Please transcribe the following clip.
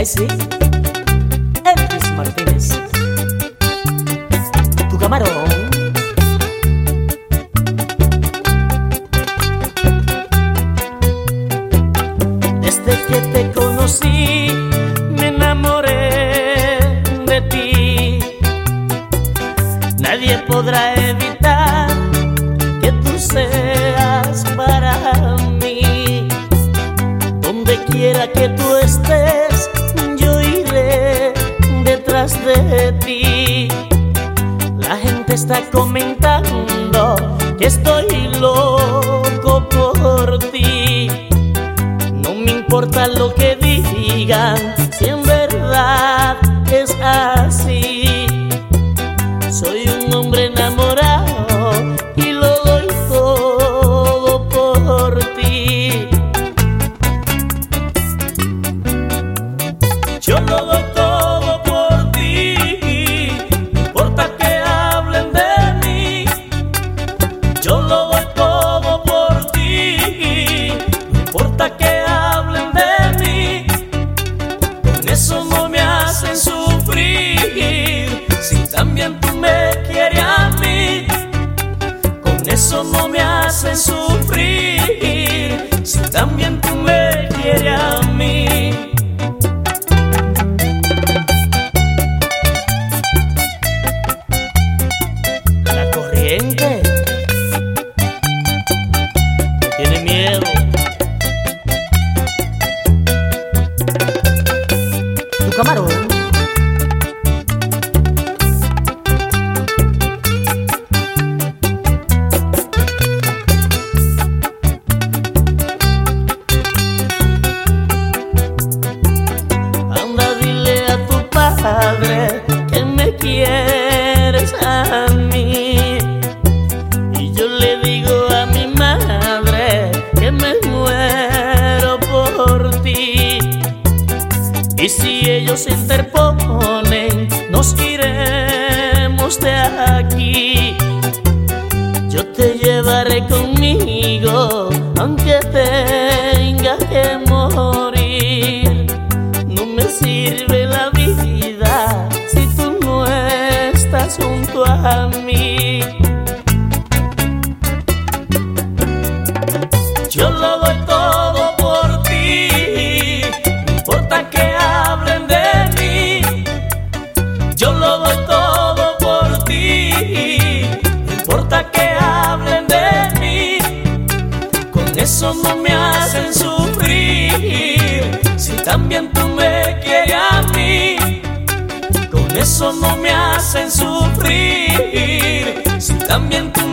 Ay, sí, Elvis Martínez, tu camarón. Desde que te conocí, me enamoré de ti. Nadie podrá evitar que tú seas para mí. Donde quiera que tú estés, yo iré detrás de ti. La gente está comentando que estoy loco por ti. No me importa lo que digan, si en verdad es así. Soy un hombre enamorado y lo doy todo por ti. Yo lo doy todo por ti, no importa que hablen de mí. Yo lo doy todo por ti, no importa que hablen de mí. Con eso no me hacen sufrir, si también tú me quieres a mí. Con eso no me hacen sufrir, si también tú me quieres a mí. La corriente tiene miedo. Tu camarón. Que me quieres a mí, y yo le digo a mi madre que me muero por ti. Y si ellos se interponen, nos iremos de aquí. Yo te llevaré conmigo, aunque tenga que morir. No me sirve la vida si tú no estás junto a mí. Yo lo doy todo por ti, no importa que hablen de mí. Yo lo doy todo por ti, no importa que hablen de mí. Con eso no me hacen sufrir, si también tú me quieres a mí. Con eso no me hacen sufrir, si también tú